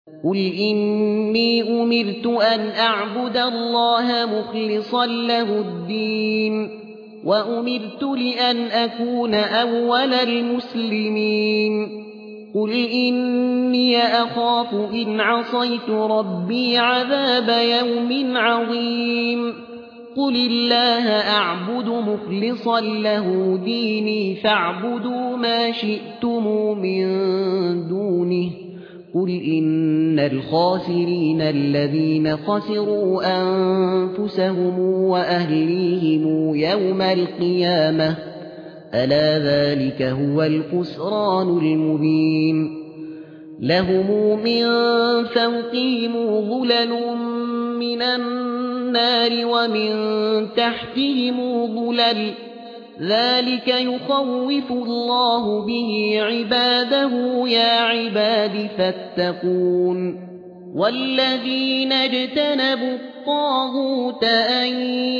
قل إني أمرت أن أعبد الله مخلصا له الدين وأمرت لأن أكون أول المسلمين قل إني أخاف إن عصيت ربي عذاب يوم عظيم قل الله أعبد مخلصا له ديني فاعبدوا ما شئتم من دونه قل إن الخاسرين الذين خسروا أنفسهم وأهليهم يوم القيامة ألا ذلك هو الخسران المبين لهم من فوقهم ظلل من النار ومن تحتهم ظلل ذلك يخوف الله به عباده يا عباد فاتقون والذين اجتنبوا الطاغوت أن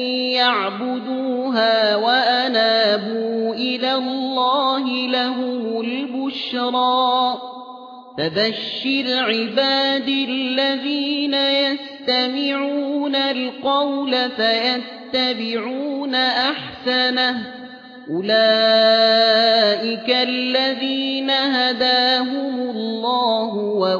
يعبدوها وأنابوا إلى الله لهم البشرى فبشر عبادي الذين يستمعون القول فيتبعون أحسنه أولئك الذين هداهم الله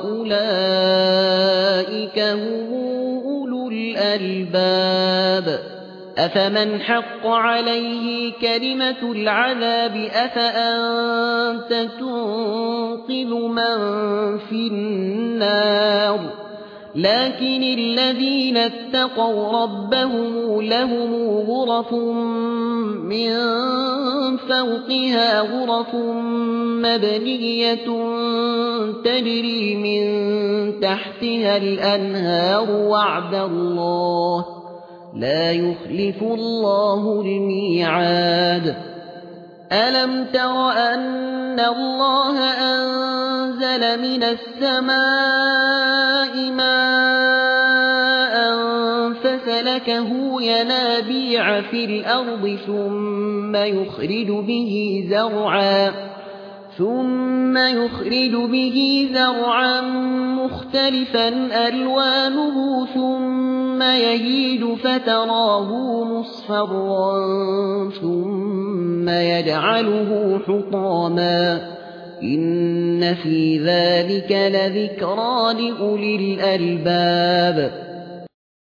وأولئك هم أولو الألباب أفمن حق عليه كلمة العذاب أفأنت تنقذ من في النار لكن الذين اتقوا ربهم لهم غرف من فوقها غرف مبنية تجري من تحتها الأنهار وعد الله لا يخلف الله الميعاد ألم تر أن الله أنزل من السماء ماء فسلكه ينابيع في الأرض ثم يخرج به زرعا مختلفا ألوانه ثم يهيج فتراه مصفرا ثم يجعله حطاما إن في ذلك لذكرى لأولي الألباب